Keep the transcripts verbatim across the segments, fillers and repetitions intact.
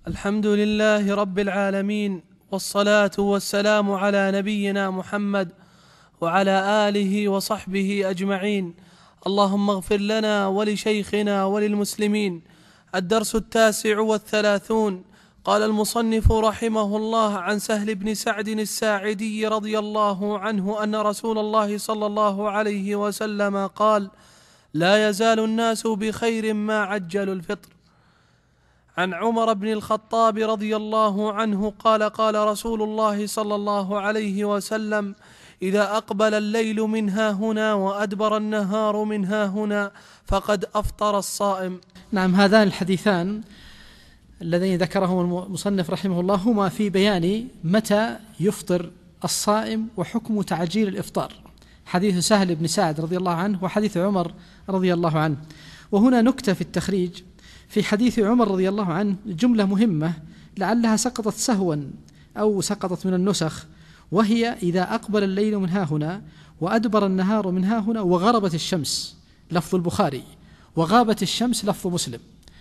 الحمد لله رب العالمين، والصلاة والسلام على نبينا محمد وعلى آله وصحبه أجمعين. اللهم اغفر لنا ولشيخنا وللمسلمين. الدرس التاسع والثلاثون. قال المصنف رحمه الله: عن سهل بن سعد الساعدي رضي الله عنه أن رسول الله صلى الله عليه وسلم قال: لا يزال الناس بخير ما عجلوا الفطر. عن عمر بن الخطاب رضي الله عنه قال: قال رسول الله صلى الله عليه وسلم: إذا أقبل الليل من ها هنا وأدبر النهار من ها هنا فقد أفطر الصائم. نعم، هذان الحديثان الذين ذكرهما المصنف رحمه الله هما في بيان متى يفطر الصائم وحكم تعجيل الإفطار، حديث سهل بن سعد رضي الله عنه وحديث عمر رضي الله عنه. وهنا نكتة في التخريج: في حديث عمر رضي الله عنه جملة مهمة لعلها سقطت سهوا أو سقطت من النسخ، وهي: إذا أقبل الليل من ها هنا وأدبر النهار من ها هنا وغربت الشمس، لفظ البخاري، وغابت الشمس لفظ مسلم،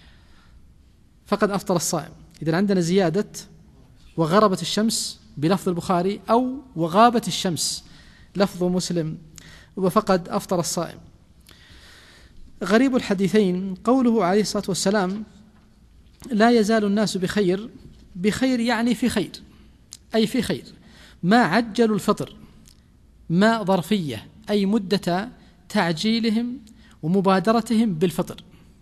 فقد أفطر الصائم. إذن عندنا زيادة وغربت الشمس بلفظ البخاري، أو وغابت الشمس لفظ مسلم، وفقد أفطر الصائم. غريب الحديثين قوله عليه الصلاة والسلام: لا يزال الناس بخير. بخير يعني في خير، أي في خير ما عجلوا الفطر، ما ظرفية أي مدة تعجيلهم ومبادرتهم بالفطر.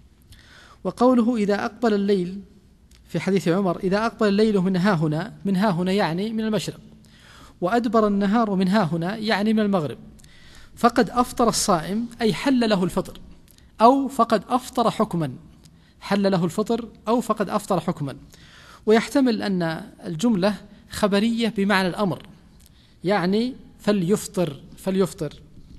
وقوله إذا أقبل الليل في حديث عمر: إذا أقبل الليل من ها هنا، من ها هنا يعني من المشرق، وأدبر النهار من ها هنا يعني من المغرب، فقد أفطر الصائم، أي حل له الفطر، أو فقد أفطر حكما، حل له الفطر أو فقد أفطر حكما. ويحتمل أن الجملة خبرية بمعنى الأمر، يعني فليفطر فليفطر.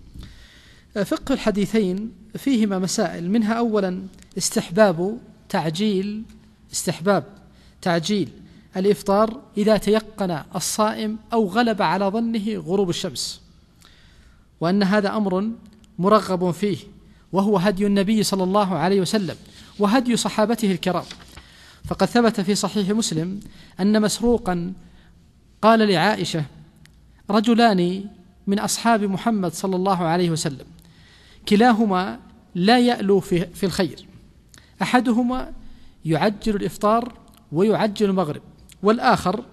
فقه الحديثين فيهما مسائل، منها أولا استحباب تعجيل استحباب تعجيل الإفطار إذا تيقن الصائم أو غلب على ظنه غروب الشمس، وأن هذا أمر مرغب فيه، وهو هدي النبي صلى الله عليه وسلم وهدي صحابته الكرام. فقد ثبت في صحيح مسلم أن مسروقا قال لعائشة: رجلان من أصحاب محمد صلى الله عليه وسلم كلاهما لا يألو في, في الخير، أحدهما يعجل الإفطار ويعجل المغرب، والآخر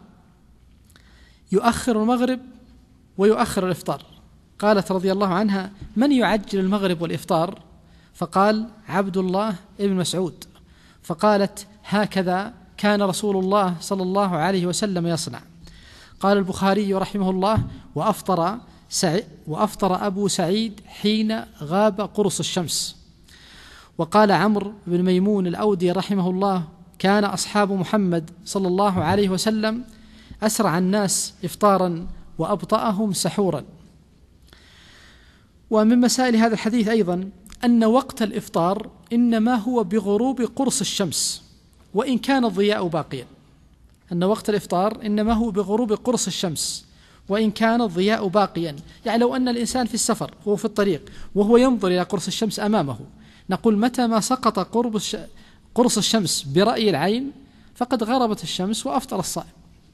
يؤخر المغرب ويؤخر الإفطار. قالت رضي الله عنها: من يعجل المغرب والإفطار؟ فقال: عبد الله ابن مسعود. فقالت: هكذا كان رسول الله صلى الله عليه وسلم يصنع. قال البخاري رحمه الله: وأفطر, سعي وأفطر أبو سعيد حين غاب قرص الشمس. وقال عمرو بن ميمون الأودي رحمه الله: كان أصحاب محمد صلى الله عليه وسلم أسرع الناس إفطارا وأبطأهم سحورا. ومن مسائل هذا الحديث أيضا أن وقت الإفطار إنما هو بغروب قرص الشمس وإن كان الضياء باقيا، أن وقت الإفطار إنما هو بغروب قرص الشمس وإن كان الضياء باقيا. يعني لو أن الإنسان في السفر وهو في الطريق وهو ينظر إلى قرص الشمس أمامه، نقول متى ما سقط قرب قرص الشمس برأي العين فقد غربت الشمس وأفطر الصائم.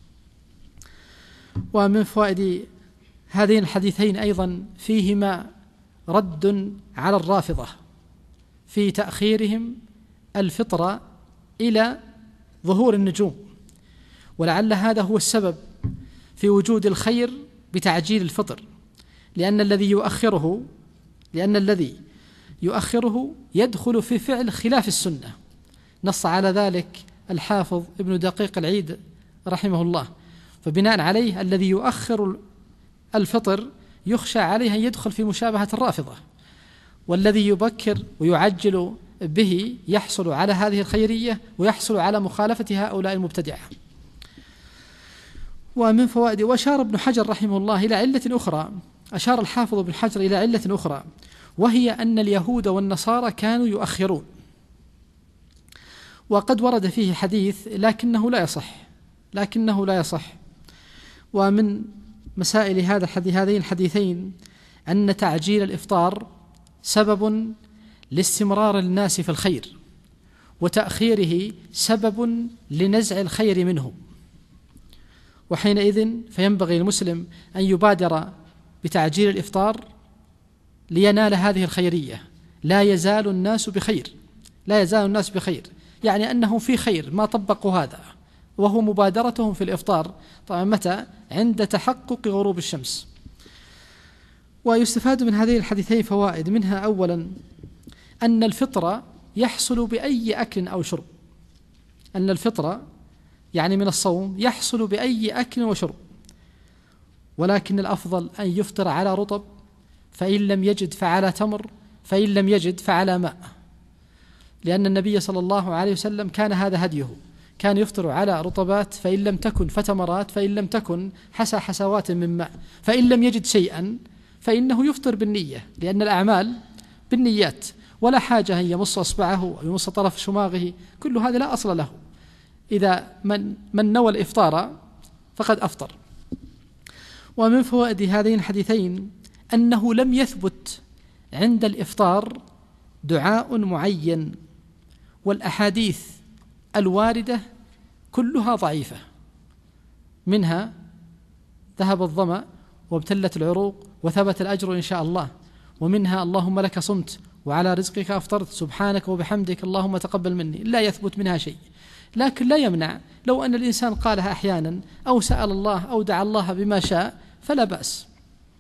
ومن فوائد هذين الحديثين أيضا فيهما رد على الرافضة في تأخيرهم الفطر إلى ظهور النجوم، ولعل هذا هو السبب في وجود الخير بتعجيل الفطر، لأن الذي يؤخره لأن الذي يؤخره يدخل في فعل خلاف السنة. نص على ذلك الحافظ ابن دقيق العيد رحمه الله. فبناء عليه الذي يؤخر الفطر يخشى عليه أن يدخل في مشابهة الرافضة، والذي يبكر ويعجل به يحصل على هذه الخيرية ويحصل على مخالفة هؤلاء المبتدعة. ومن فوائد، وأشار ابن حجر رحمه الله إلى علة أخرى، أشار الحافظ ابن حجر إلى علة أخرى، وهي أن اليهود والنصارى كانوا يؤخرون، وقد ورد فيه حديث لكنه لا يصح لكنه لا يصح ومن مسائل هذا الحديث هذين الحديثين أن تعجيل الإفطار سبب لاستمرار الناس في الخير وتأخيره سبب لنزع الخير منه، وحينئذ فينبغي المسلم أن يبادر بتعجيل الإفطار لينال هذه الخيرية. لا يزال الناس بخير، لا يزال الناس بخير، يعني أنهم في خير ما طبقوا هذا، وهو مبادرتهم في الإفطار. طبعا متى؟ عند تحقق غروب الشمس. ويستفاد من هذين الحديثين فوائد، منها أولا أن الفطر يحصل بأي أكل أو شرب، أن الفطر يعني من الصوم يحصل بأي أكل وشرب، ولكن الأفضل أن يفطر على رطب، فإن لم يجد فعلى تمر، فإن لم يجد فعلى ماء، لأن النبي صلى الله عليه وسلم كان هذا هديه، كان يفطر على رطبات، فإن لم تكن فتمرات، فإن لم تكن حسى حسوات من ماء، فإن لم يجد شيئا فإنه يفطر بالنية، لأن الأعمال بالنيات، ولا حاجة أن يمص أصبعه أو يمص طرف شماغه، كل هذا لا أصل له. إذا من, من نوى الإفطار فقد أفطر. ومن فوائد هذين الحديثين أنه لم يثبت عند الإفطار دعاء معين، والأحاديث الواردة كلها ضعيفة، منها ذهب الظمأ وابتلت العروق وثبت الأجر إن شاء الله، ومنها اللهم لك صمت وعلى رزقك أفطرت سبحانك وبحمدك اللهم تقبل مني، لا يثبت منها شيء. لكن لا يمنع لو أن الإنسان قالها أحيانا أو سأل الله أو دعا الله بما شاء فلا بأس.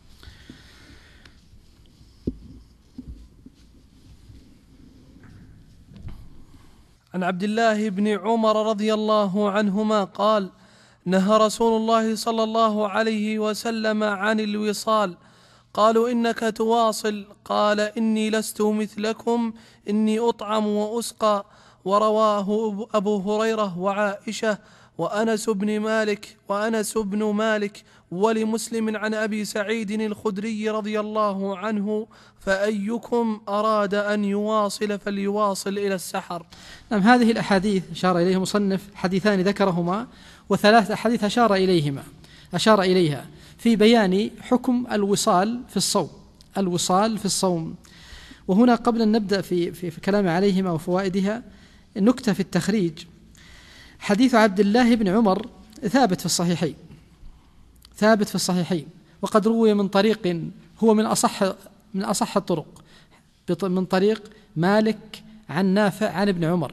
عن عبد الله بن عمر رضي الله عنهما قال: نهى رسول الله صلى الله عليه وسلم عن الوصال. قالوا: إنك تواصل؟ قال: إني لست مثلكم، إني أطعم وأسقى. ورواه أبو هريرة وعائشة وأنس بن مالك وأنس بن مالك ولمسلم عن أبي سعيد الخدري رضي الله عنه: فأيكم أراد أن يواصل فليواصل إلى السحر. نعم، هذه الأحاديث أشار إليه مصنف حديثان ذكرهما وثلاث أحاديث أشار إليهما أشار إليها في بيان حكم الوصال في الصوم، الوصال في الصوم. وهنا قبل أن نبدأ في, في, في كلام عليهما وفوائدها نكتة في التخريج. حديث عبد الله بن عمر ثابت في الصحيحين، ثابت في الصحيحين، وقد روي من طريق هو من أصح من أصح الطرق، من طريق مالك عن نافع عن ابن عمر.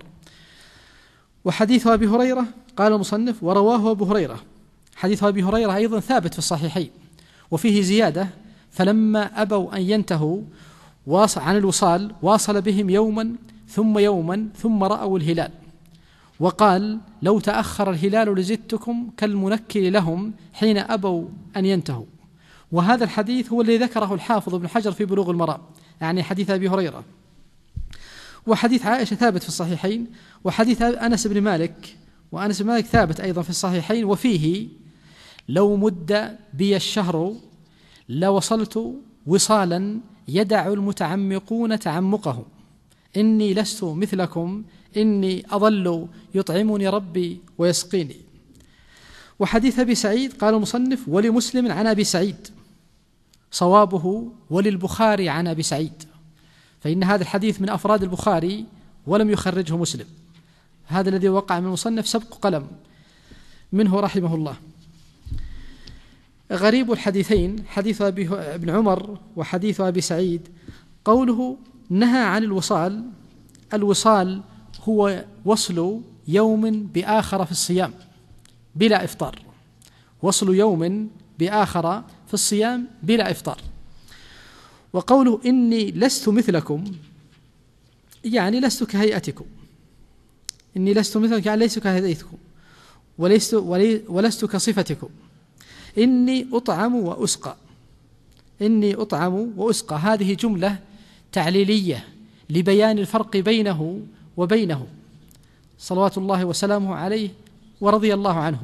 وحديث أبي هريرة قال المصنف: ورواه أبو هريرة. حديث أبي هريرة أيضا ثابت في الصحيحين، وفيه زيادة: فلما أبوا أن ينتهوا عن الوصال واصل بهم يوما ثم يوما ثم رأوا الهلال، وقال: لو تأخر الهلال لزدتكم كالمنكر لهم حين أبوا أن ينتهوا. وهذا الحديث هو الذي ذكره الحافظ ابن حجر في بلوغ المرام، يعني حديث أبي هريرة. وحديث عائشة ثابت في الصحيحين، وحديث أنس بن مالك وأنس بن مالك ثابت أيضا في الصحيحين، وفيه: لو مد بي الشهر لوصلت وصالا يدع المتعمقون تعمقه، إني لست مثلكم، إني أظل يطعمني ربي ويسقيني. وحديث أبي سعيد قال المصنف: ولمسلم عن أبي سعيد، صوابه وللبخاري عن أبي سعيد، فإن هذا الحديث من أفراد البخاري ولم يخرجه مسلم. هذا الذي وقع من المصنف سبق قلم منه رحمه الله. غريب الحديثين حديث أبي ابن عمر وحديث أبي سعيد قوله نهى عن الوصال. الوصال هو وصل يوم بآخر في الصيام بلا إفطار، وصل يوم بآخر في الصيام بلا إفطار. وقوله إني لست مثلكم يعني لست كهيئتكم، إني لست مثلكم يعني لست كهيئتكم ولست, ولست كصفتكم. إني أطعم وأسقى، إني أطعم وأسقى، هذه جملة تعليلية لبيان الفرق بينه وبينه صلوات الله وسلامه عليه ورضي الله عنه.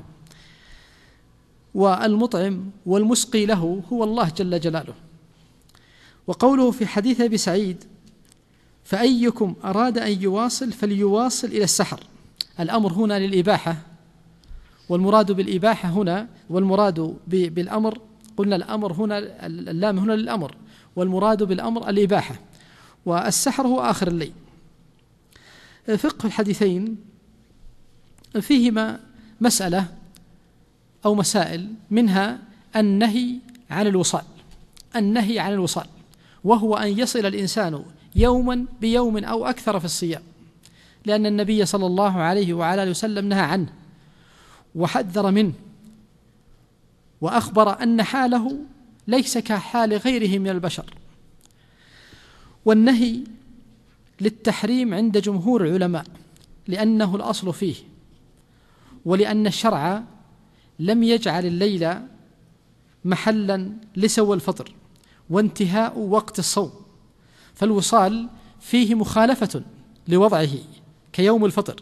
والمطعم والمسقي له هو الله جل جلاله. وقوله في حديث أبي سعيد: فأيكم أراد أن يواصل فليواصل إلى السحر، الأمر هنا للإباحة، والمراد بالإباحة هنا والمراد بالأمر قلنا الأمر هنا اللام هنا للأمر، والمراد بالأمر الإباحة، والسحر هو آخر الليل. فقه الحديثين فيهما مسألة أو مسائل، منها النهي عن الوصال، النهي عن الوصال وهو أن يصل الإنسان يوما بيوم أو أكثر في الصيام، لأن النبي صلى الله عليه وعلى آله وسلم نهى عنه وحذر منه، وأخبر أن حاله ليس كحال غيره من البشر. والنهي للتحريم عند جمهور العلماء لأنه الأصل فيه، ولأن الشرع لم يجعل الليل محلا لسوى الفطر وانتهاء وقت الصوم، فالوصال فيه مخالفة لوضعه كيوم الفطر.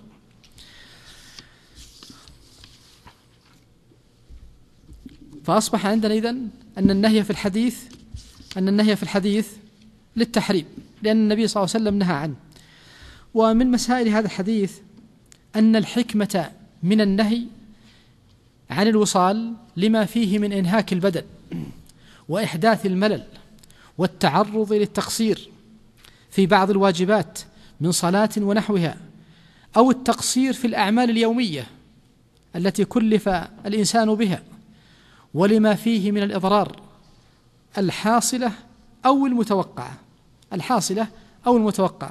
فأصبح عندنا إذن أن النهي في الحديث أن النهي في الحديث للتحريم، لأن النبي صلى الله عليه وسلم نهى عنه. ومن مسائل هذا الحديث أن الحكمة من النهي عن الوصال لما فيه من إنهاك البدن وإحداث الملل والتعرض للتقصير في بعض الواجبات من صلاة ونحوها، أو التقصير في الأعمال اليومية التي كلف الإنسان بها، ولما فيه من الإضرار الحاصلة أو المتوقعة الحاصلة أو المتوقعة.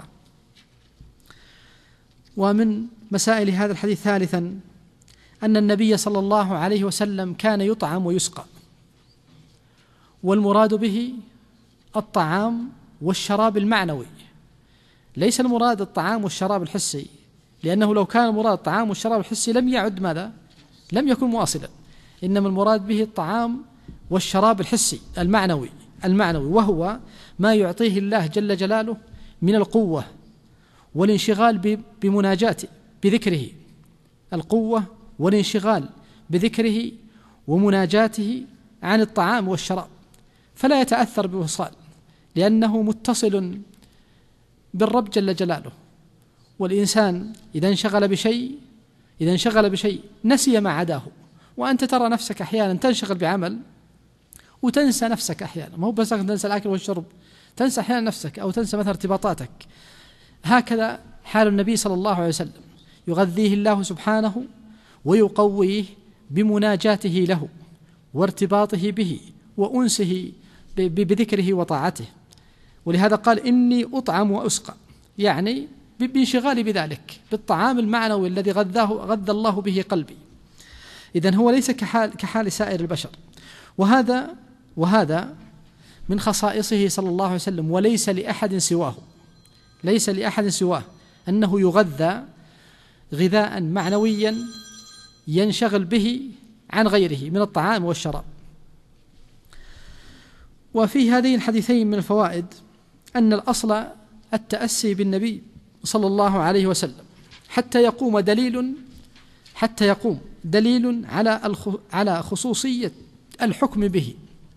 ومن مسائل هذا الحديث ثالثا أن النبي صلى الله عليه وسلم كان يطعم ويسقى، والمراد به الطعام والشراب المعنوي، ليس المراد الطعام والشراب الحسي، لأنه لو كان المراد الطعام والشراب الحسي لم يعد ماذا؟ لم يكن مواصلا، إنما المراد به الطعام والشراب الحسي المعنوي المعنوي وهو ما يعطيه الله جل جلاله من القوة والانشغال بمناجاته بذكره، القوة والانشغال بذكره ومناجاته عن الطعام والشراب، فلا يتأثر بوصال لأنه متصل بالرب جل جلاله. والإنسان إذا انشغل بشيء إذا انشغل بشيء نسي ما عداه، وأنت ترى نفسك أحيانا تنشغل بعمل وتنسى نفسك أحيانا، ما هو بس تنسى الأكل والشرب، تنسى أحيانا نفسك أو تنسى مثلا ارتباطاتك. هكذا حال النبي صلى الله عليه وسلم، يغذيه الله سبحانه ويقويه بمناجاته له وارتباطه به وأنسه بذكره وطاعته. ولهذا قال إني أطعم وأسقى، يعني بانشغالي بذلك، بالطعام المعنوي الذي غذاه غذى الله به قلبي. إذن هو ليس كحال, كحال سائر البشر، وهذا وهذا من خصائصه صلى الله عليه وسلم، وليس لأحد سواه ليس لأحد سواه أنه يغذى غذاء معنويا ينشغل به عن غيره من الطعام والشراب. وفي هذين الحديثين من الفوائد أن الأصل التأسي بالنبي صلى الله عليه وسلم حتى يقوم دليل حتى يقوم دليل على على خصوصية الحكم به.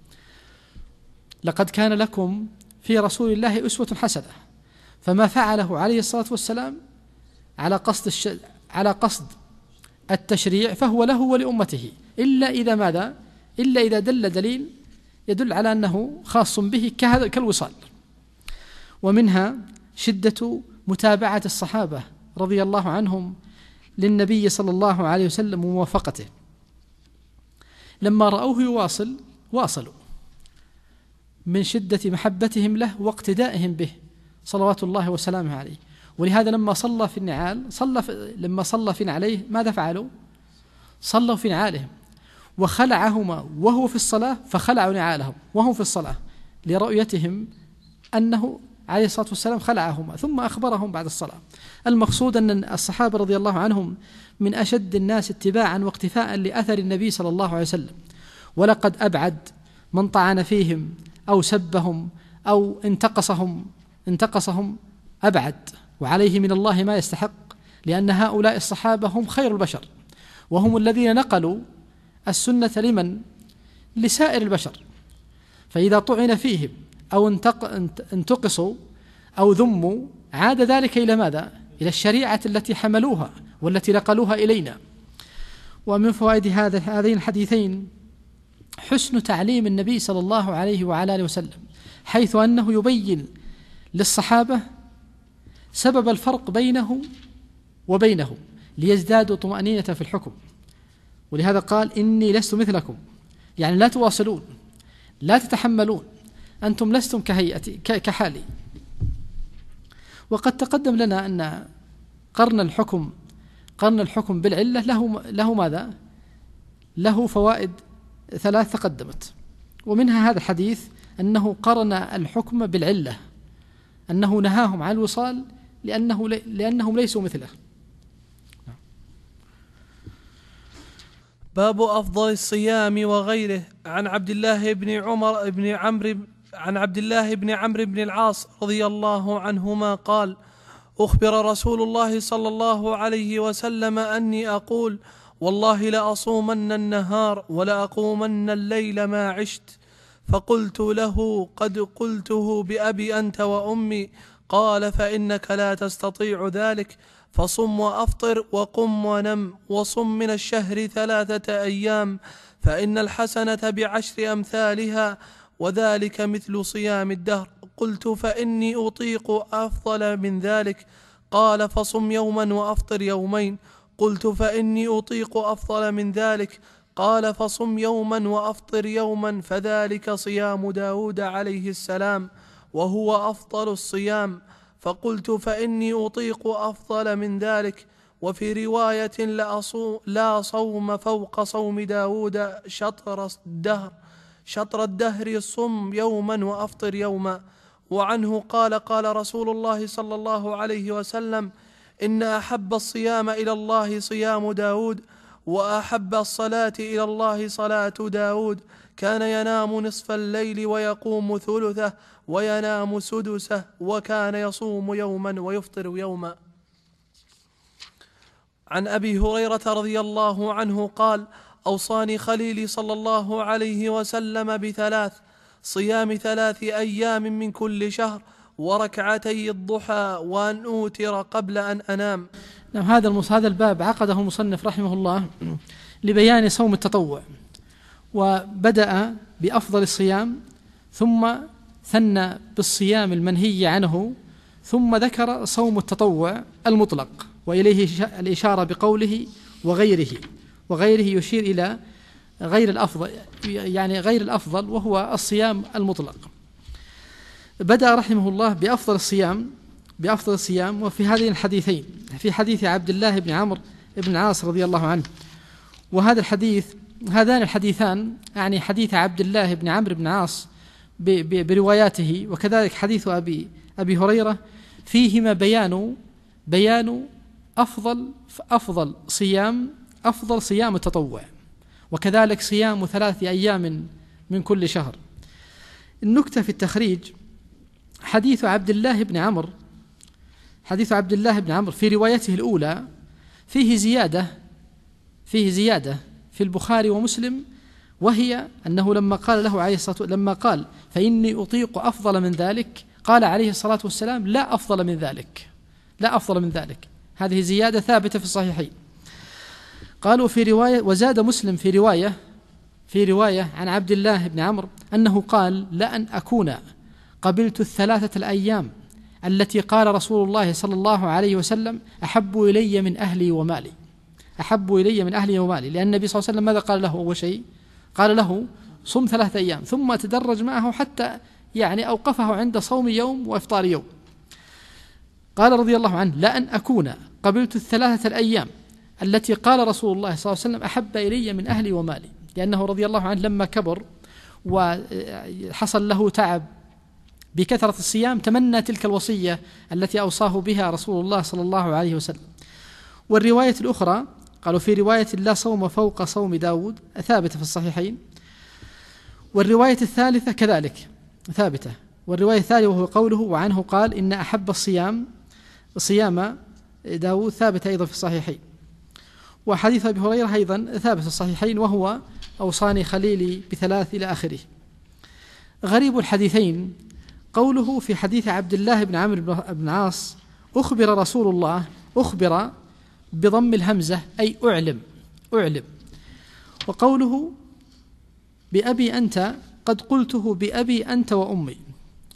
لقد كان لكم في رسول الله أسوة حسنة، فما فعله عليه الصلاة والسلام على قصد الش... على قصد التشريع فهو له ولأمته، إلا إذا ماذا؟ إلا إذا دل دليل يدل على أنه خاص به كهذا كالوصال. ومنها شدة متابعة الصحابة رضي الله عنهم للنبي صلى الله عليه وسلم وموافقته، لما رأوه يواصل واصلوا من شدة محبتهم له واقتدائهم به صلوات الله وسلامه عليه. ولهذا لما صلى في النعال صلى في لما صلى في نعليه ماذا فعلوا؟ صلوا في نعالهم وخلعهما وهو في الصلاة، فخلعوا نعالهم وهم في الصلاة لرؤيتهم أنه عليه الصلاة والسلام خلعهما، ثم أخبرهم بعد الصلاة. المقصود أن الصحابة رضي الله عنهم من أشد الناس اتباعا واقتفاء لأثر النبي صلى الله عليه وسلم، ولقد أبعد من طعن فيهم أو سبهم أو انتقصهم انتقصهم أبعد، وعليه من الله ما يستحق، لأن هؤلاء الصحابة هم خير البشر، وهم الذين نقلوا السنة لمن؟ لسائر البشر. فإذا طعن فيهم أو انتقصوا أو ذموا عاد ذلك إلى ماذا؟ إلى الشريعة التي حملوها والتي نقلوها إلينا. ومن فوائد هذا هذين الحديثين حسن تعليم النبي صلى الله عليه وعلى آله وسلم، حيث أنه يبين للصحابة سبب الفرق بينه وبينه ليزدادوا طمأنينة في الحكم. ولهذا قال إني لست مثلكم، يعني لا تواصلون، لا تتحملون، أنتم لستم كهيئتي كحالي. وقد تقدم لنا أن قرن الحكم قرن الحكم بالعلة له له ماذا؟ له فوائد ثلاث تقدمت، ومنها هذا الحديث أنه قرن الحكم بالعلة، أنه نهاهم عن الوصال لأنه لأنهم ليسوا مثله. باب أفضل الصيام وغيره. عن عبد الله بن عمر بن عمرو عن عبد الله بن عمرو بن العاص رضي الله عنهما قال: أخبر رسول الله صلى الله عليه وسلم أني أقول: والله لأصومن النهار ولأقومن الليل ما عشت. فقلت له: قد قلته بأبي أنت وأمي. قال: فإنك لا تستطيع ذلك، فصم وأفطر وقم ونم، وصم من الشهر ثلاثة أيام، فإن الحسنة بعشر أمثالها، وذلك مثل صيام الدهر. قلت: فإني أطيق أفضل من ذلك. قال: فصم يوما وأفطر يومين. قلت: فإني أطيق أفضل من ذلك. قال: فصم يوما وأفطر يوما، فذلك صيام داود عليه السلام، وهو أفضل الصيام. فقلت: فإني أطيق أفضل من ذلك. وفي رواية: لا صوم فوق صوم داود شطر الدهر شطر الدهر صم يوما وأفطر يوما. وعنه قال: قال رسول الله صلى الله عليه وسلم: إن أحب الصيام إلى الله صيام داود، وأحب الصلاة إلى الله صلاة داود. كان ينام نصف الليل ويقوم ثلثه وينام سدسه، وكان يصوم يوما ويفطر يوما. عن أبي هريرة رضي الله عنه قال: أوصاني خليلي صلى الله عليه وسلم بثلاث: صيام ثلاث أيام من كل شهر، وركعتي الضحى، وأن أوتر قبل أن أنام. نعم، هذا هذا الباب عقده المصنف رحمه الله لبيان صوم التطوع، وبدأ بأفضل الصيام، ثم ثنى بالصيام المنهي عنه، ثم ذكر صوم التطوع المطلق، وإليه الإشارة بقوله وغيره. وغيره يشير إلى غير الأفضل، يعني غير الأفضل وهو الصيام المطلق. بدأ رحمه الله بأفضل الصيام بأفضل الصيام وفي هذين الحديثين، في حديث عبد الله بن عمرو بن العاص رضي الله عنه، وهذا الحديث هذان الحديثان يعني حديث عبد الله بن عمرو بن العاص برواياته، وكذلك حديث أبي أبي هريرة، فيهما بيان بيان أفضل أفضل صيام أفضل صيام التطوع، وكذلك صيام ثلاث أيام من كل شهر. النكتة في التخريج: حديث عبد الله بن عمرو حديث عبد الله بن عمرو في روايته الأولى فيه زيادة فيه زيادة في البخاري ومسلم، وهي أنه لما قال له عليه الصلاة لما قال: فإني أطيق أفضل من ذلك، قال عليه الصلاة والسلام: لا أفضل من ذلك لا أفضل من ذلك. هذه زيادة ثابتة في الصحيحين. قالوا في رواية، وزاد مسلم في رواية في رواية عن عبد الله بن عمرو أنه قال: لأن أكون قبلت الثلاثة الأيام التي قال رسول الله صلى الله عليه وسلم: أحب إلي من أهلي ومالي أحب إلي من أهلي ومالي لأن النبي صلى الله عليه وسلم ماذا قال له أول شيء؟ قال له: صم ثلاثة أيام، ثم تدرج معه حتى يعني أوقفه عند صوم يوم وإفطار يوم. قال رضي الله عنه: لأن أكون قبلت الثلاثة الأيام التي قال رسول الله صلى الله عليه وسلم: أحب إلي من أهلي ومالي، لأنه رضي الله عنه لما كبر وحصل له تعب بكثرة الصيام تمنى تلك الوصية التي أوصاه بها رسول الله صلى الله عليه وسلم. والرواية الأخرى قالوا في رواية: لا صوم فوق صوم داود، ثابتة في الصحيحين. والرواية الثالثة كذلك ثابتة. والرواية الثالثة وهو قوله: وعنه قال: إن أحب الصيام صيام داود، ثابتة أيضا في الصحيحين. وحديث أبي هريرة أيضا ثابت في الصحيحين، وهو: أوصاني خليلي بثلاث إلى آخره. غريب الحديثين قوله في حديث عبد الله بن عمرو بن العاص: أخبر رسول الله، أخبر بضم الهمزة أي أعلم أعلم وقوله بأبي أنت قد قلته بأبي أنت وأمي.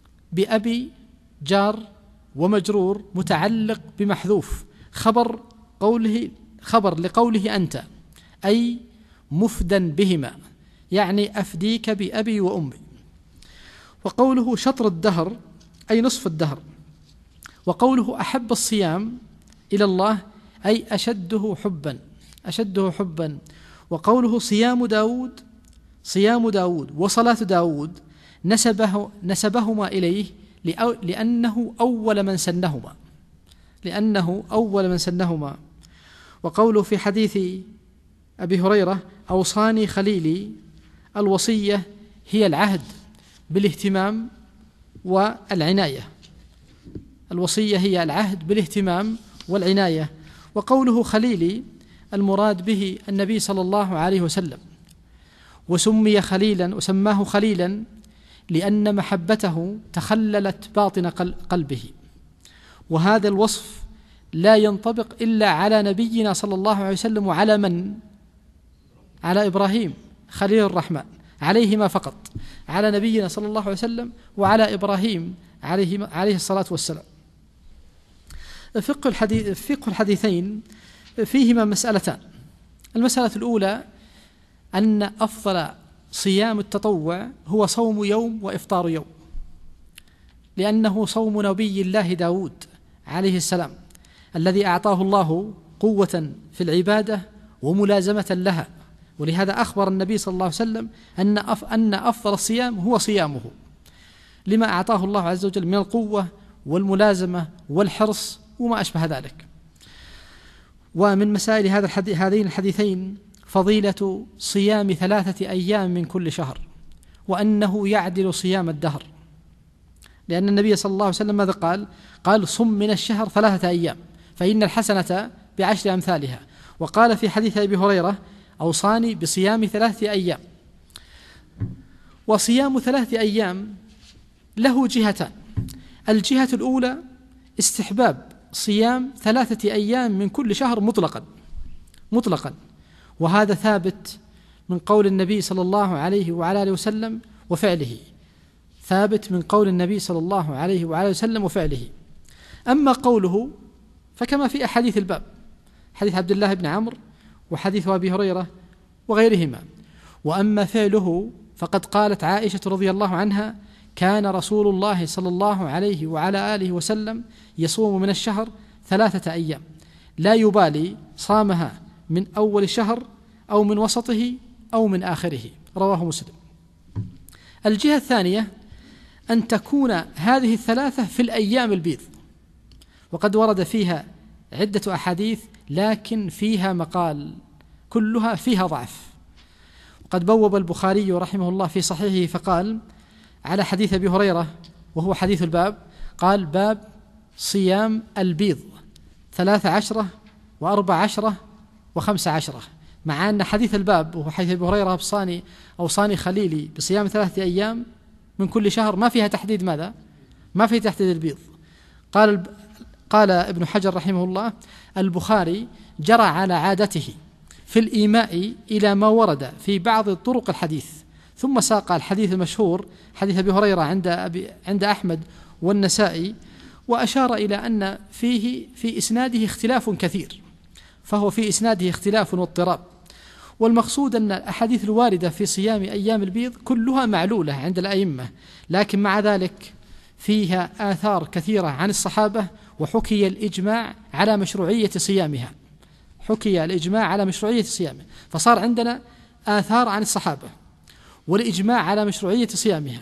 بأبي جار ومجرور متعلق بمحذوف، خبر قوله خبر لقوله أنت، أي مفدا بهما، يعني أفديك بأبي وأمي. وقوله شطر الدهر أي نصف الدهر. وقوله أحب الصيام إلى الله أي أشده حبا أشده حبا. وقوله صيام داود صيام داود وصلاة داود نسبه نسبهما إليه لأنه أول من سنهما لأنه أول من سنهما. وقوله في حديث أبي هريرة أوصاني خليلي، الوصية هي العهد بالاهتمام والعناية الوصية هي العهد بالاهتمام والعناية. وقوله خليلي المراد به النبي صلى الله عليه وسلم، وسمي خليلا وسماه خليلا لأن محبته تخللت باطن قلبه. وهذا الوصف لا ينطبق إلا على نبينا صلى الله عليه وسلم، وعلى من؟ على إبراهيم خليل الرحمن، عليهما فقط، على نبينا صلى الله عليه وسلم وعلى إبراهيم عليه, عليه الصلاة والسلام. فقه الحديث فقه الحديثين فيهما مسألتان. المسألة الأولى أن أفضل صيام التطوع هو صوم يوم وإفطار يوم، لأنه صوم نبي الله داود عليه السلام الذي أعطاه الله قوة في العبادة وملازمة لها، ولهذا أخبر النبي صلى الله عليه وسلم أن أن أفضل الصيام هو صيامه، لما أعطاه الله عز وجل من القوة والملازمة والحرص وما أشبه ذلك. ومن مسائل هذا الحديث هذين الحديثين فضيلة صيام ثلاثة أيام من كل شهر، وأنه يعدل صيام الدهر، لأن النبي صلى الله عليه وسلم ماذا قال؟ قال صم من الشهر ثلاثة أيام فإن الحسنة بعشر أمثالها. وقال في حديث أبي هريرة أوصاني بصيام ثلاثة أيام. وصيام ثلاثة أيام له جهتان. الجهة الأولى استحباب صيام ثلاثة أيام من كل شهر مطلقا مطلقا وهذا ثابت من قول النبي صلى الله عليه وعلى آله وسلم وفعله ثابت من قول النبي صلى الله عليه وعلى آله وسلم وفعله. أما قوله فكما في أحاديث الباب، حديث عبد الله بن عمرو وحديث أبي هريرة وغيرهما. وأما فعله فقد قالت عائشة رضي الله عنها كان رسول الله صلى الله عليه وعلى آله وسلم يصوم من الشهر ثلاثة أيام لا يبالي صامها من أول الشهر أو من وسطه أو من آخره، رواه مسلم. الجهة الثانية أن تكون هذه الثلاثة في الأيام البيض، وقد ورد فيها عدة أحاديث لكن فيها مقال كلها فيها ضعف. وقد بوب البخاري رحمه الله في صحيحه فقال على حديث أبي هريرة وهو حديث الباب، قال باب صيام البيض ثلاث عشرة وأربع عشرة وخمس عشرة، مع أن حديث الباب وهو حديث أبي هريرة أوصاني أوصاني خليلي بصيام ثلاثة أيام من كل شهر ما فيها تحديد ماذا؟ ما فيها تحديد البيض. قال قال ابن حجر رحمه الله البخاري جرى على عادته في الإيماء إلى ما ورد في بعض طرق الحديث، ثم ساق الحديث المشهور حديث أبي هريرة عند أبي عند أحمد والنسائي، وأشار إلى أن فيه في إسناده اختلاف كثير، فهو في إسناده اختلاف واضطراب. والمقصود أن الأحاديث الواردة في صيام أيام البيض كلها معلولة عند الأئمة، لكن مع ذلك فيها آثار كثيرة عن الصحابة، وحكي الإجماع على مشروعية صيامها حكي الإجماع على مشروعية صيامها فصار عندنا آثار عن الصحابة والإجماع على مشروعية صيامها.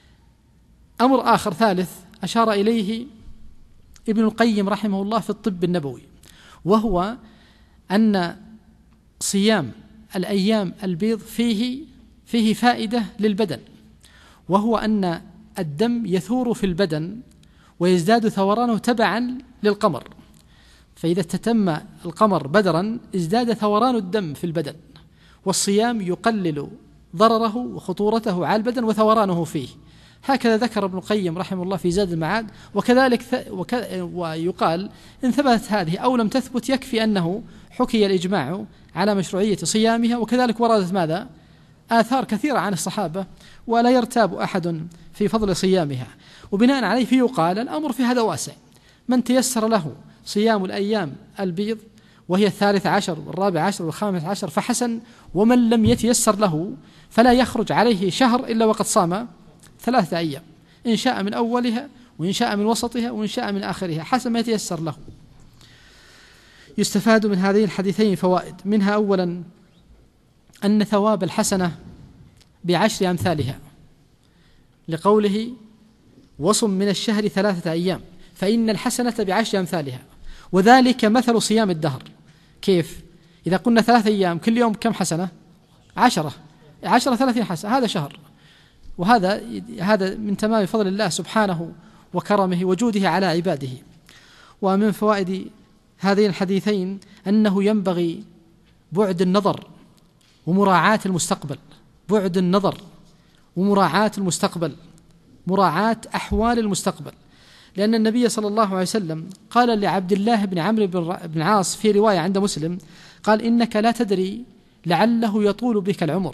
أمر آخر ثالث أشار إليه ابن القيم رحمه الله في الطب النبوي، وهو أن صيام الأيام البيض فيه فيه فائدة للبدن، وهو أن الدم يثور في البدن ويزداد ثورانه تبعا للقمر، فإذا تتم القمر بدرا ازداد ثوران الدم في البدن، والصيام يقلل ضرره وخطورته على البدن وثورانه فيه. هكذا ذكر ابن القيم رحمه الله في زاد المعاد. وكذلك ث... وك... ويقال إن ثبتت هذه أو لم تثبت يكفي أنه حكي الإجماع على مشروعية صيامها، وكذلك وردت ماذا؟ آثار كثيرة عن الصحابة، ولا يرتاب أحد في فضل صيامها. وبناء عليه فيقال الأمر في هذا واسع، من تيسر له صيام الأيام البيض وهي الثالث عشر والرابع عشر والخامس عشر فحسن. ومن لم يتيسر له فلا يخرج عليه شهر إلا وقد صام ثلاثة أيام، إن شاء من أولها وإن شاء من وسطها وإن شاء من آخرها حسب ما يتيسر له. يستفاد من هذين الحديثين فوائد، منها أولا أن ثواب الحسنة بعشر أمثالها، لقوله وصم من الشهر ثلاثة أيام فإن الحسنة بعشر أمثالها، وذلك مثل صيام الدهر. كيف؟ إذا قلنا ثلاثة أيام كل يوم كم حسنة؟ عشرة عشرة ثلاثين حسنة، هذا شهر. وهذا هذا من تمام فضل الله سبحانه وكرمه وجوده على عباده. ومن فوائد هذين الحديثين أنه ينبغي بعد النظر ومراعاة المستقبل، بعد النظر ومراعاة المستقبل، مراعاة أحوال المستقبل، لأن النبي صلى الله عليه وسلم قال لعبد الله بن عمرو بن عاص في رواية عند مسلم، قال إنك لا تدري لعله يطول بك العمر،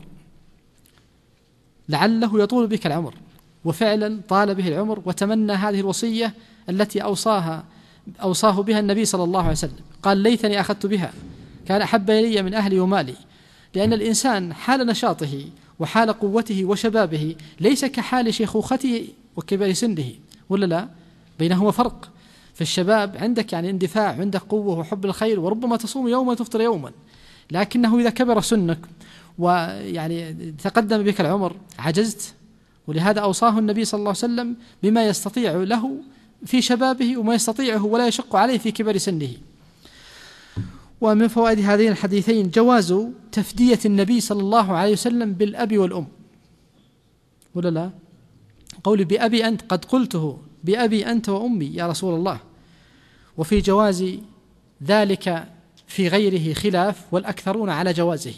لعله يطول بك العمر. وفعلا طال به العمر، وتمنى هذه الوصية التي أوصاها أوصاه بها النبي صلى الله عليه وسلم، قال ليتني أخذت بها، كان أحب إلي من أهلي ومالي. لأن الإنسان حال نشاطه وحال قوته وشبابه ليس كحال شيخوخته وكبر سنه، ولا لا؟ بينهما فرق. في الشباب عندك يعني اندفاع، عندك قوة وحب الخير، وربما تصوم يوما تفطر يوما، لكنه إذا كبر سنك ويعني تقدم بك العمر عجزت. ولهذا أوصاه النبي صلى الله عليه وسلم بما يستطيع له في شبابه وما يستطيعه ولا يشق عليه في كبر سنه. ومن فوائد هذين الحديثين جواز تفدية النبي صلى الله عليه وسلم بالأب والأم، ولا لا؟ قول بأبي أنت، قد قلته بأبي أنت وأمي يا رسول الله. وفي جواز ذلك في غيره خلاف، والأكثرون على جوازه.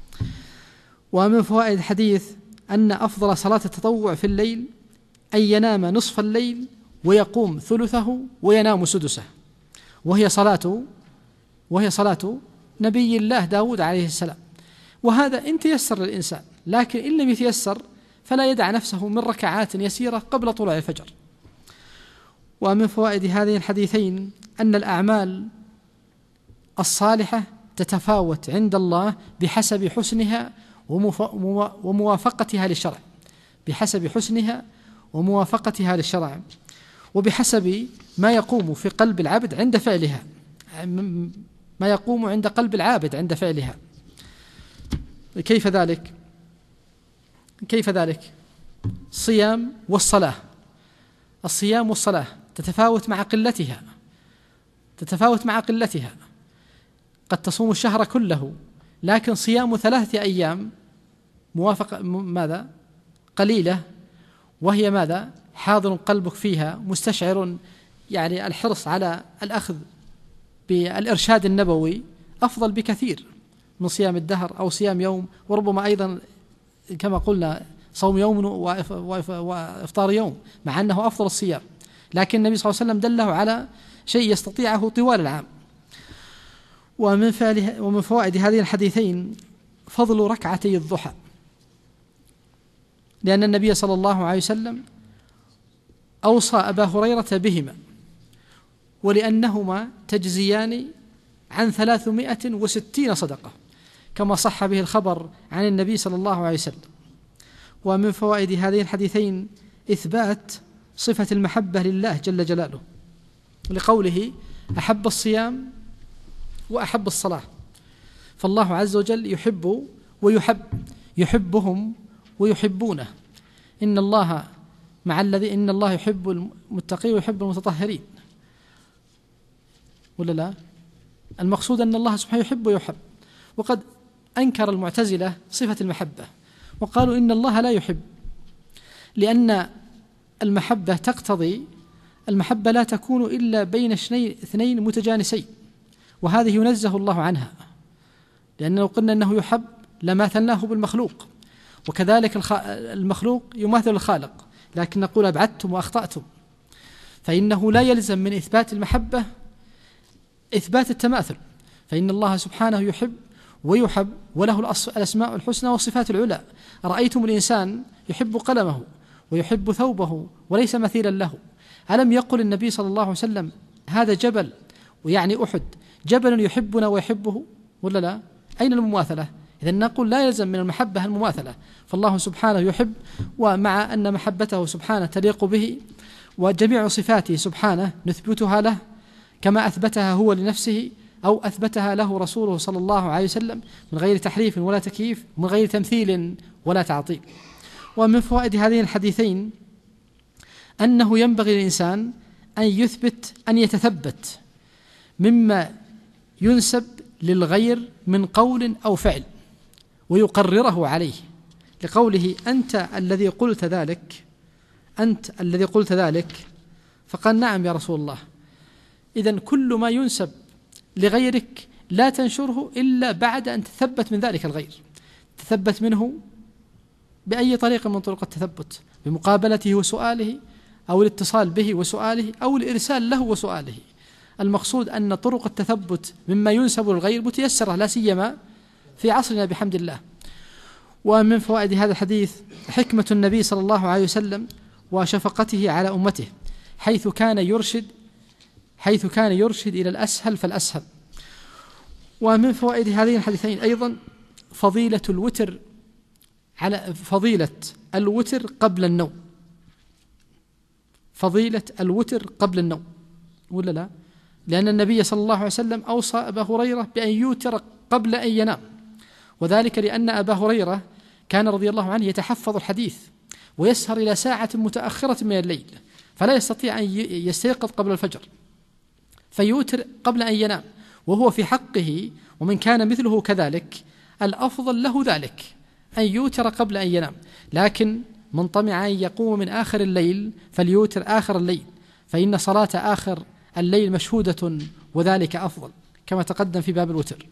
ومن فوائد الحديث أن أفضل صلاة التطوع في الليل أن ينام نصف الليل ويقوم ثلثه وينام سدسه، وهي صلاة وهي صلاة نبي الله داود عليه السلام. وهذا إن تيسر للإنسان، لكن إن لم يتيسر فلا يدع نفسه من ركعات يسيرة قبل طلوع الفجر. ومن فوائد هذين الحديثين أن الأعمال الصالحة تتفاوت عند الله بحسب حسنها وموافقتها للشرع، بحسب حسنها وموافقتها للشرع، وبحسب ما يقوم في قلب العبد عند فعلها، ما يقوم عند قلب العابد عند فعلها. كيف ذلك؟ كيف ذلك؟ الصيام والصلاة، الصيام والصلاة تتفاوت مع قلتها، تتفاوت مع قلتها. قد تصوم الشهر كله، لكن صيام ثلاثة أيام موافق ماذا؟ قليلة، وهي ماذا؟ حاضر قلبك فيها، مستشعر يعني الحرص على الأخذ بالإرشاد النبوي، أفضل بكثير من صيام الدهر أو صيام يوم، وربما أيضا كما قلنا صوم يوم وإفطار يوم، مع أنه أفضل الصيام. لكن النبي صلى الله عليه وسلم دله على شيء يستطيعه طوال العام. ومن ومن فوائد هذين الحديثين فضل ركعتي الضحى، لأن النبي صلى الله عليه وسلم أوصى أبا هريرة بهما، ولأنهما تجزيان عن ثلاثمائة وستين صدقة، كما صح به الخبر عن النبي صلى الله عليه وسلم. ومن فوائد هذين الحديثين إثبات صفة المحبة لله جل جلاله، لقوله أحب الصيام وأحب الصلاة، فالله عز وجل يحب ويحب، يحبهم ويحبونه. إن الله مع الذي إن الله يحب المتقين ويحب المتطهرين، ولا لا؟ المقصود أن الله سبحانه يحب ويحب. وقد أنكر المعتزلة صفة المحبة وقالوا إن الله لا يحب، لأن المحبة تقتضي المحبة لا تكون إلا بين اثنين متجانسين، وهذه ينزه الله عنها، لأنه لو قلنا أنه يحب لماثلناه بالمخلوق، وكذلك المخلوق يماثل الخالق، لكن نقول أبعدتم وأخطأتم، فإنه لا يلزم من إثبات المحبة إثبات التماثل، فإن الله سبحانه يحب ويحب، وله الأسماء الحسنى والصفات العلى. رأيتم الإنسان يحب قلمه ويحب ثوبه وليس مثيلا له. ألم يقل النبي صلى الله عليه وسلم هذا جبل، ويعني أحد، جبل يحبنا ويحبه ولا لا؟ أين المماثلة؟ إذن نقول لا يلزم من المحبة المماثلة، فالله سبحانه يحب، ومع أن محبته سبحانه تليق به وجميع صفاته سبحانه نثبتها له كما أثبتها هو لنفسه أو أثبتها له رسوله صلى الله عليه وسلم من غير تحريف ولا تكييف، من غير تمثيل ولا تعطيل. ومن فوائد هذين الحديثين أنه ينبغي للإنسان أن يثبت أن يتثبت مما ينسب للغير من قول أو فعل ويقرره عليه، لقوله أنت الذي قلت ذلك، أنت الذي قلت ذلك، فقال نعم يا رسول الله. إذن كل ما ينسب لغيرك لا تنشره إلا بعد أن تثبت من ذلك الغير. تثبت منه بأي طريقة من طرق التثبت، بمقابلته وسؤاله أو الاتصال به وسؤاله أو الإرسال له وسؤاله. المقصود أن طرق التثبت مما ينسب للغير متيسرة، لا سيما في عصرنا بحمد الله. ومن فوائد هذا الحديث حكمة النبي صلى الله عليه وسلم وشفقته على أمته، حيث كان يرشد حيث كان يرشد إلى الأسهل فالأسهل. ومن فوائد هذين الحديثين أيضا فضيلة الوتر على فضيلة الوتر قبل النوم، فضيلة الوتر قبل النوم ولا لا؟ لأن النبي صلى الله عليه وسلم أوصى أبا هريرة بأن يوتر قبل أن ينام، وذلك لأن أبا هريرة كان رضي الله عنه يتحفظ الحديث ويسهر إلى ساعة متأخرة من الليل، فلا يستطيع أن يستيقظ قبل الفجر، فيوتر قبل أن ينام، وهو في حقه ومن كان مثله كذلك الأفضل له ذلك أن يوتر قبل أن ينام. لكن من طمع أن يقوم من آخر الليل فليوتر آخر الليل، فإن صلاة آخر الليل مشهودة وذلك أفضل كما تقدم في باب الوتر.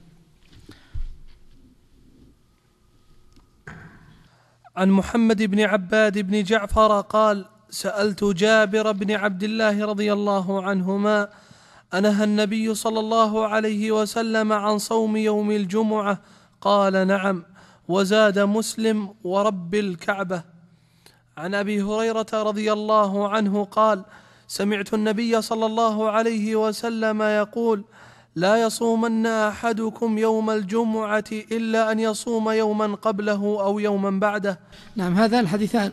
عن محمد بن عباد بن جعفر قال: سألت جابر بن عبد الله رضي الله عنهما: أنهى النبي صلى الله عليه وسلم عن صوم يوم الجمعة؟ قال: نعم. وزاد مسلم: ورب الكعبة. عن أبي هريرة رضي الله عنه قال: سمعت النبي صلى الله عليه وسلم يقول: لا يصومن أحدكم يوم الجمعة إلا أن يصوم يوما قبله أو يوما بعده. نعم، هذان الحديثان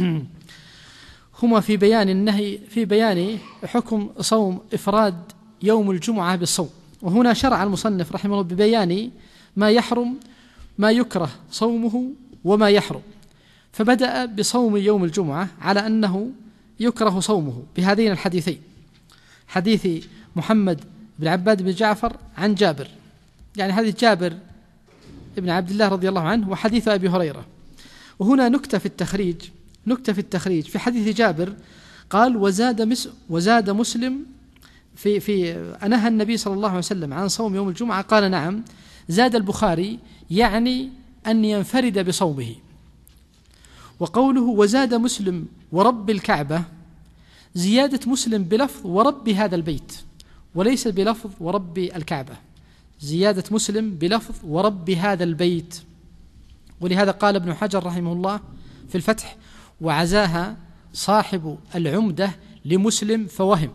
هما في بيان النهي في بيان حكم صوم إفراد يوم الجمعة بالصوم. وهنا شرع المصنف رحمه الله ببيان ما يحرم ما يكره صومه وما يحرم، فبدأ بصوم يوم الجمعة على أنه يكره صومه بهذين الحديثين، حديث محمد بن عباد بن جعفر عن جابر، يعني حديث جابر بن عبد الله رضي الله عنه، وحديث أبي هريرة. وهنا نكتة في التخريج نكتة في التخريج في حديث جابر قال: وزاد مس وزاد مسلم في في أنهى النبي صلى الله عليه وسلم عن صوم يوم الجمعة؟ قال: نعم. زاد البخاري يعني أن ينفرد بصومه. وقوله وزاد مسلم ورب الكعبة، زيادة مسلم بلفظ ورب هذا البيت وليس بلفظ ورب الكعبة، زيادة مسلم بلفظ ورب هذا البيت. ولهذا قال ابن حجر رحمه الله في الفتح: وعزاها صاحب العمدة لمسلم فوهم.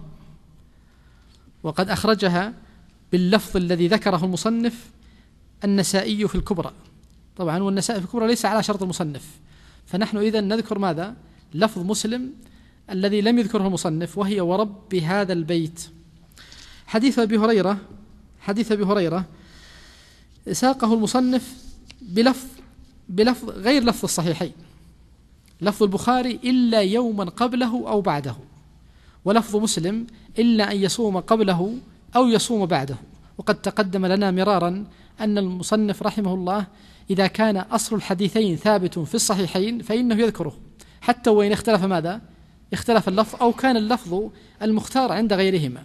وقد أخرجها باللفظ الذي ذكره المصنف النسائي في الكبرى، طبعا والنسائي في الكبرى ليس على شرط المصنف، فنحن إذن نذكر ماذا؟ لفظ مسلم الذي لم يذكره المصنف، وهي ورب هذا البيت. حديث أبي هريرة حديث أبي هريرة ساقه المصنف بلفظ بلفظ غير لفظ الصحيحين، لفظ البخاري إلا يوما قبله أو بعده، ولفظ مسلم إلا أن يصوم قبله أو يصوم بعده. وقد تقدم لنا مرارا أن المصنف رحمه الله إذا كان أصل الحديثين ثابت في الصحيحين فإنه يذكره، حتى وإن اختلف ماذا؟ اختلف اللفظ أو كان اللفظ المختار عند غيرهما،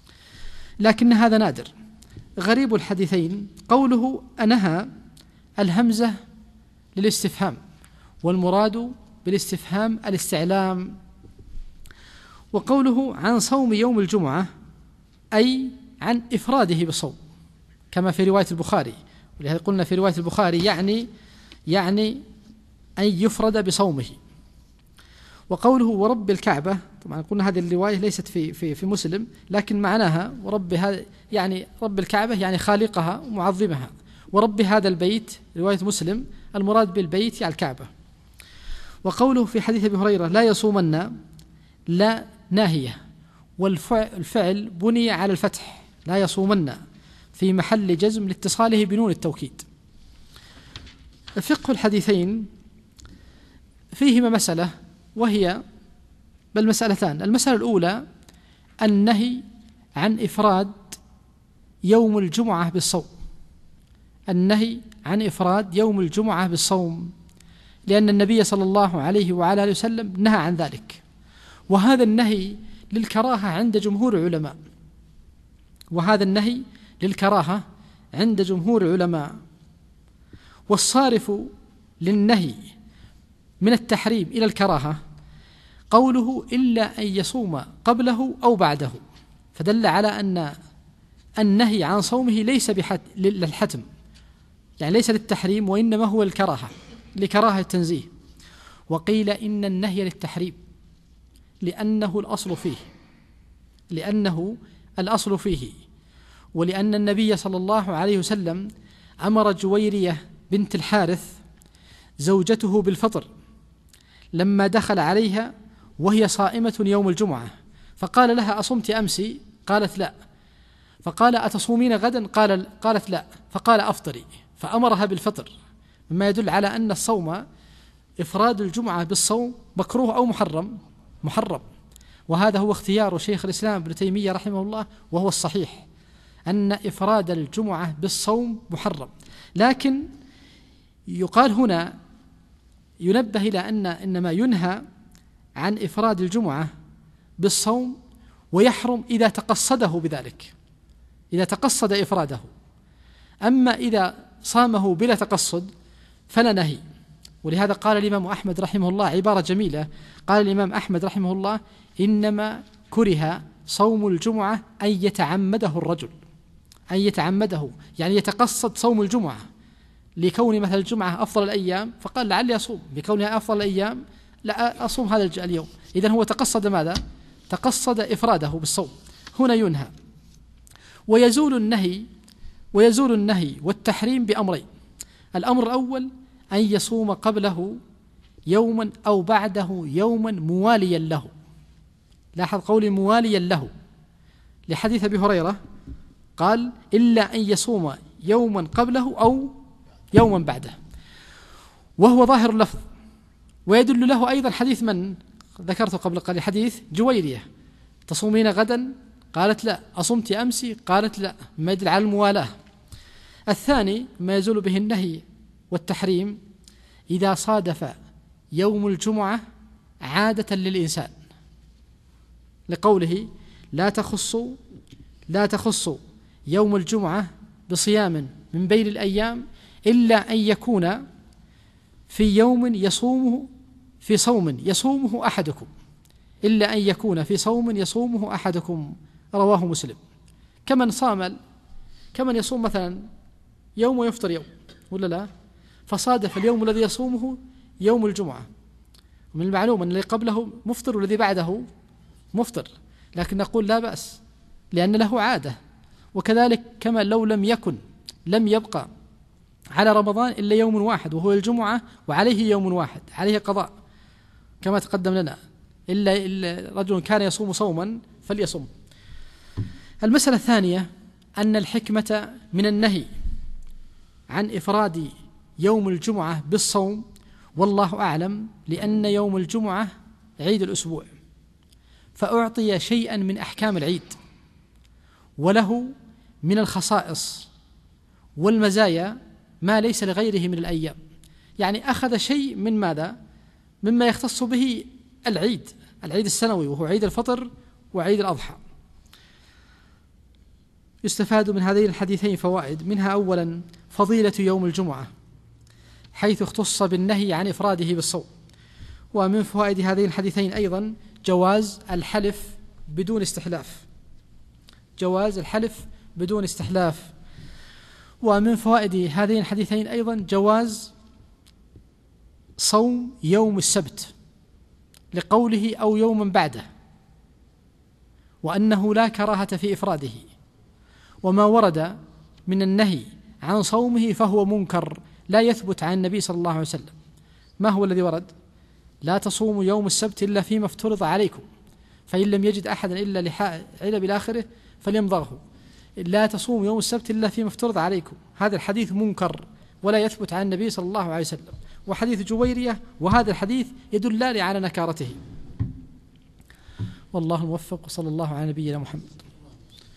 لكن هذا نادر. غريب الحديثين قوله أنهى، الهمزة للاستفهام، والمراد بالاستفهام الاستعلام. وقوله عن صوم يوم الجمعة أي عن إفراده بالصوم كما في رواية البخاري، ولهذا قلنا في رواية البخاري يعني يعني أن يفرد بصومه. وقوله ورب الكعبة، طبعا قلنا هذه الرواية ليست في في في مسلم، لكن معناها ورب هذا يعني رب الكعبة يعني خالقها ومعظمها، ورب هذا البيت رواية مسلم المراد بالبيت يعني الكعبة. وقوله في حديث أبي هريرة لا يصومن، لا ناهية، والفعل بني على الفتح، لا يصومن في محل جزم لاتصاله بنون التوكيد. فقه الحديثين فيهما مسألة، وهي بل مسألتان. المسألة الأولى النهي عن إفراد يوم الجمعة بالصوم، النهي عن إفراد يوم الجمعة بالصوم، لأن النبي صلى الله عليه وعلى آله وسلم نهى عن ذلك، وهذا النهي للكراهة عند جمهور العلماء، وهذا النهي للكراهة عند جمهور العلماء. والصارف للنهي من التحريم إلى الكراهة قوله إلا أن يصوم قبله أو بعده، فدل على أن النهي عن صومه ليس للحتم، يعني ليس للتحريم، وإنما هو الكراهة لكراهة التنزيه. وقيل إن النهي للتحريم لأنه الأصل فيه، لأنه الأصل فيه ولأن النبي صلى الله عليه وسلم أمر جويرية بنت الحارث زوجته بالفطر لما دخل عليها وهي صائمة يوم الجمعة، فقال لها أصمت أمس؟ قالت لا. فقال أتصومين غدا؟ قال قالت لا. فقال أفطري، فأمرها بالفطر، مما يدل على أن الصوم إفراد الجمعة بالصوم مكروه أو محرم محرم وهذا هو اختيار شيخ الإسلام ابن تيمية رحمه الله، وهو الصحيح أن إفراد الجمعة بالصوم محرم. لكن يقال هنا ينبه إلى أن إنما ينهى عن إفراد الجمعة بالصوم ويحرم إذا تقصده بذلك، إذا تقصد إفراده. أما إذا صامه بلا تقصد فلا نهي. ولهذا قال الإمام أحمد رحمه الله عبارة جميلة، قال الإمام أحمد رحمه الله إنما كره صوم الجمعة أن يتعمده الرجل، أن يتعمده يعني يتقصد صوم الجمعة لكون مثل الجمعة أفضل الأيام، فقال لعلي أصوم بكونها أفضل الأيام، لا أصوم هذا اليوم. إذن هو تقصد ماذا؟ تقصد إفراده بالصوم. هنا ينهى. ويزول النهي ويزول النهي والتحريم بأمرين. الأمر الأول أن يصوم قبله يوما أو بعده يوما مواليا له. لاحظ قولي مواليا له، لحديث أبي هريرة قال إلا أن يصوم يوما قبله أو يوما بعده، وهو ظاهر اللفظ. ويدل له أيضا حديث من ذكرته قبل قليل، حديث جويرية تصومين غدا؟ قالت لا. أصمت أمس؟ قالت لا، ما يدل على الموالاة. الثاني ما يزول به النهي والتحريم إذا صادف يوم الجمعة عادة للإنسان، لقوله لا تخص لا تخص يوم الجمعة بصيام من بين الأيام إلا أن يكون في يوم يصومه في صوم يصومه أحدكم إلا أن يكون في صوم يصومه أحدكم، رواه مسلم. كمن صام كمن يصوم مثلا يوم ويفطر يوم، ولا لا؟ فصادف اليوم الذي يصومه يوم الجمعة، ومن المعلوم أن الذي قبله مفطر والذي بعده مفطر، لكن نقول لا بأس لأن له عادة. وكذلك كما لو لم يكن لم يبقى على رمضان إلا يوم واحد وهو الجمعة وعليه يوم واحد عليه قضاء كما تقدم لنا، إلا رجل كان يصوم صوما فليصم. المسألة الثانية أن الحكمة من النهي عن إفراد يوم الجمعة بالصوم والله أعلم لأن يوم الجمعة عيد الأسبوع، فأعطي شيئا من أحكام العيد وله من الخصائص والمزايا ما ليس لغيره من الأيام، يعني أخذ شيء من ماذا؟ مما يختص به العيد العيد السنوي وهو عيد الفطر وعيد الأضحى. يستفاد من هذين الحديثين فوائد، منها أولا فضيلة يوم الجمعة حيث اختص بالنهي عن إفراده بالصوم. ومن فوائد هذين الحديثين أيضا جواز الحلف بدون استحلاف جواز الحلف بدون استحلاف. ومن فوائد هذين الحديثين أيضا جواز صوم يوم السبت، لقوله أو يوما بعده، وأنه لا كراهة في إفراده. وما ورد من النهي عن صومه فهو منكر لا يثبت عن النبي صلى الله عليه وسلم. ما هو الذي ورد؟ لا تصوموا يوم السبت إلا فيما افترض عليكم، فإن لم يجد أحدا إلا لحاء علب إلى آخره فليمضغه. لا تصوموا يوم السبت إلا فيما افترض عليكم، هذا الحديث منكر ولا يثبت عن النبي صلى الله عليه وسلم. وحديث جويرية وهذا الحديث يدلان على نكارته. والله الموفق، صلى الله على نبينا محمد.